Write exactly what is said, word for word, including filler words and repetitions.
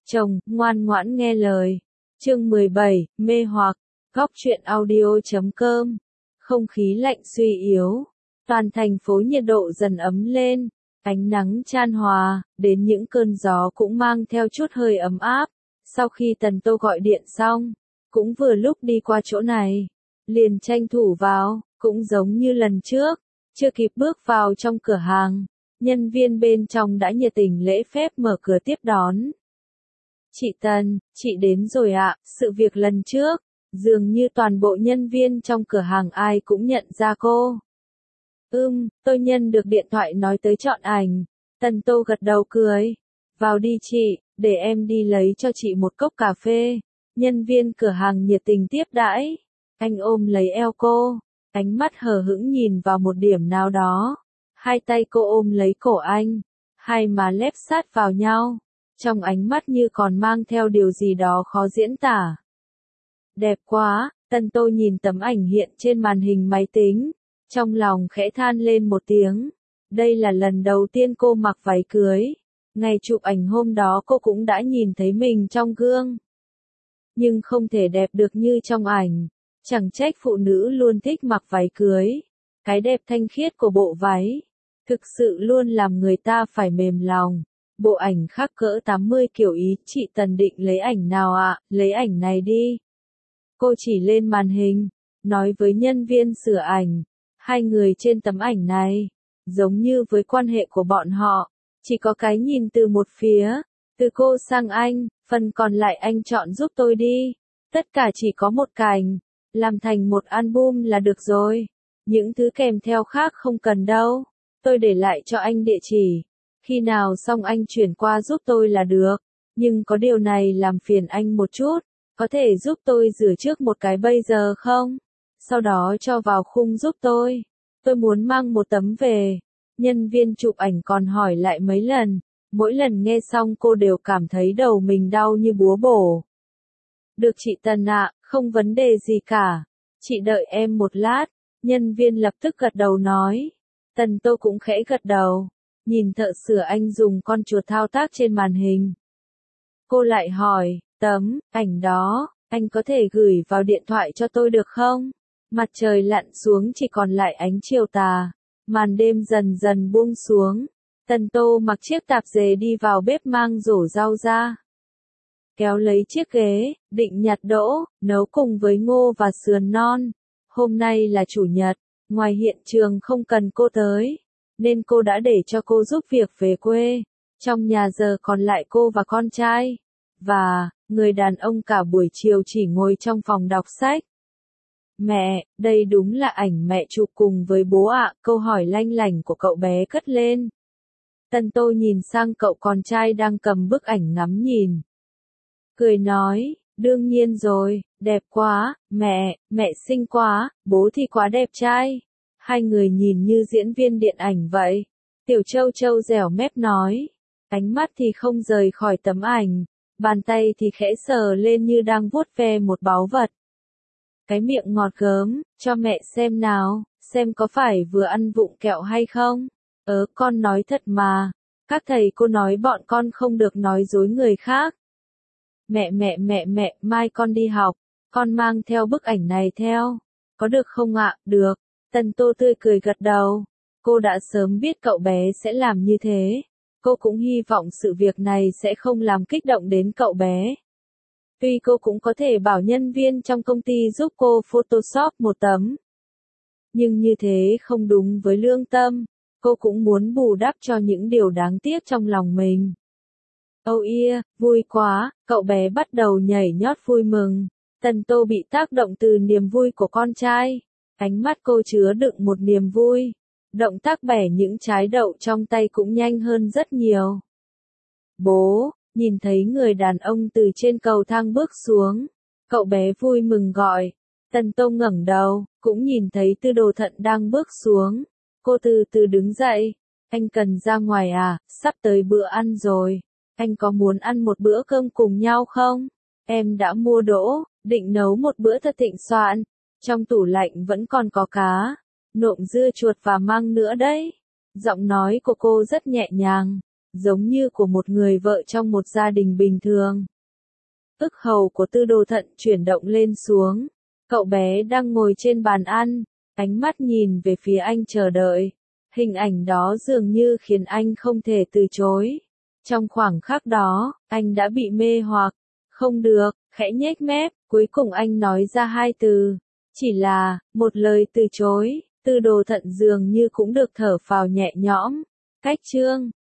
chồng, ngoan ngoãn nghe lời. Chương mười bảy, mê hoặc, góc truyện audio chấm com. Không khí lạnh suy yếu, toàn thành phố nhiệt độ dần ấm lên, ánh nắng chan hòa, đến những cơn gió cũng mang theo chút hơi ấm áp. Sau khi Tần Tô gọi điện xong, cũng vừa lúc đi qua chỗ này, liền tranh thủ vào, cũng giống như lần trước, chưa kịp bước vào trong cửa hàng, nhân viên bên trong đã nhiệt tình lễ phép mở cửa tiếp đón. Chị Tần, chị đến rồi ạ, sự việc lần trước, dường như toàn bộ nhân viên trong cửa hàng ai cũng nhận ra cô. Ừm, tôi nhận được điện thoại nói tới chọn ảnh. Tần Tô gật đầu cười. Vào đi chị, để em đi lấy cho chị một cốc cà phê. Nhân viên cửa hàng nhiệt tình tiếp đãi. Anh ôm lấy eo cô, ánh mắt hờ hững nhìn vào một điểm nào đó. Hai tay cô ôm lấy cổ anh, hai má lép sát vào nhau. Trong ánh mắt như còn mang theo điều gì đó khó diễn tả. Đẹp quá, Tần Tô nhìn tấm ảnh hiện trên màn hình máy tính, trong lòng khẽ than lên một tiếng. Đây là lần đầu tiên cô mặc váy cưới. Ngày chụp ảnh hôm đó cô cũng đã nhìn thấy mình trong gương. Nhưng không thể đẹp được như trong ảnh. Chẳng trách phụ nữ luôn thích mặc váy cưới. Cái đẹp thanh khiết của bộ váy, thực sự luôn làm người ta phải mềm lòng. Bộ ảnh khắc cỡ tám mươi kiểu ý, chị Tần định lấy ảnh nào ạ? À? Lấy ảnh này đi. Cô chỉ lên màn hình, nói với nhân viên sửa ảnh. Hai người trên tấm ảnh này, giống như với quan hệ của bọn họ, chỉ có cái nhìn từ một phía, từ cô sang anh, phần còn lại anh chọn giúp tôi đi. Tất cả chỉ có một cảnh, làm thành một album là được rồi. Những thứ kèm theo khác không cần đâu. Tôi để lại cho anh địa chỉ. Khi nào xong anh chuyển qua giúp tôi là được. Nhưng có điều này làm phiền anh một chút. Có thể giúp tôi rửa trước một cái bây giờ không? Sau đó cho vào khung giúp tôi. Tôi muốn mang một tấm về. Nhân viên chụp ảnh còn hỏi lại mấy lần. Mỗi lần nghe xong cô đều cảm thấy đầu mình đau như búa bổ. Được chị Tần ạ, không vấn đề gì cả. Chị đợi em một lát. Nhân viên lập tức gật đầu nói. Tần Tô cũng khẽ gật đầu. Nhìn thợ sửa anh dùng con chuột thao tác trên màn hình. Cô lại hỏi, tấm ảnh đó, anh có thể gửi vào điện thoại cho tôi được không? Mặt trời lặn xuống chỉ còn lại ánh chiều tà. Màn đêm dần dần buông xuống. Tần Tô mặc chiếc tạp dề đi vào bếp mang rổ rau ra. Kéo lấy chiếc ghế, định nhặt đỗ, nấu cùng với ngô và sườn non. Hôm nay là chủ nhật, ngoài hiện trường không cần cô tới, nên cô đã để cho cô giúp việc về quê. Trong nhà giờ còn lại cô và con trai. Và, người đàn ông cả buổi chiều chỉ ngồi trong phòng đọc sách. Mẹ, đây đúng là ảnh mẹ chụp cùng với bố ạ, câu hỏi lanh lảnh của cậu bé cất lên. Tần Tô nhìn sang cậu con trai đang cầm bức ảnh ngắm nhìn. Cười nói, đương nhiên rồi, đẹp quá, mẹ, mẹ xinh quá, bố thì quá đẹp trai. Hai người nhìn như diễn viên điện ảnh vậy. Tiểu Châu Châu dẻo mép nói. Ánh mắt thì không rời khỏi tấm ảnh. Bàn tay thì khẽ sờ lên như đang vuốt ve một báu vật. Cái miệng ngọt gớm, cho mẹ xem nào, xem có phải vừa ăn vụng kẹo hay không? Ớ, con nói thật mà. Các thầy cô nói bọn con không được nói dối người khác. Mẹ mẹ mẹ mẹ, mai con đi học, con mang theo bức ảnh này theo. Có được không ạ? Được. Tần Tô tươi cười gật đầu. Cô đã sớm biết cậu bé sẽ làm như thế. Cô cũng hy vọng sự việc này sẽ không làm kích động đến cậu bé. Tuy cô cũng có thể bảo nhân viên trong công ty giúp cô Photoshop một tấm. Nhưng như thế không đúng với lương tâm. Cô cũng muốn bù đắp cho những điều đáng tiếc trong lòng mình. Oh yeah, vui quá, cậu bé bắt đầu nhảy nhót vui mừng. Tần Tô bị tác động từ niềm vui của con trai. Ánh mắt cô chứa đựng một niềm vui. Động tác bẻ những trái đậu trong tay cũng nhanh hơn rất nhiều. Bố, nhìn thấy người đàn ông từ trên cầu thang bước xuống. Cậu bé vui mừng gọi. Tần Tô ngẩng đầu, cũng nhìn thấy Tư Đồ Thận đang bước xuống. Cô từ từ đứng dậy. Anh cần ra ngoài à, sắp tới bữa ăn rồi. Anh có muốn ăn một bữa cơm cùng nhau không? Em đã mua đỗ, định nấu một bữa thật thịnh soạn. Trong tủ lạnh vẫn còn có cá, nộm dưa chuột và măng nữa đấy. Giọng nói của cô rất nhẹ nhàng, giống như của một người vợ trong một gia đình bình thường. Ức hầu của Tư Đồ Thận chuyển động lên xuống. Cậu bé đang ngồi trên bàn ăn, ánh mắt nhìn về phía anh chờ đợi. Hình ảnh đó dường như khiến anh không thể từ chối. Trong khoảng khắc đó, anh đã bị mê hoặc. Không được, khẽ nhếch mép, cuối cùng anh nói ra hai từ. Chỉ là, một lời từ chối. Tư Đồ Thận dường như cũng được thở phào nhẹ nhõm. Cách chương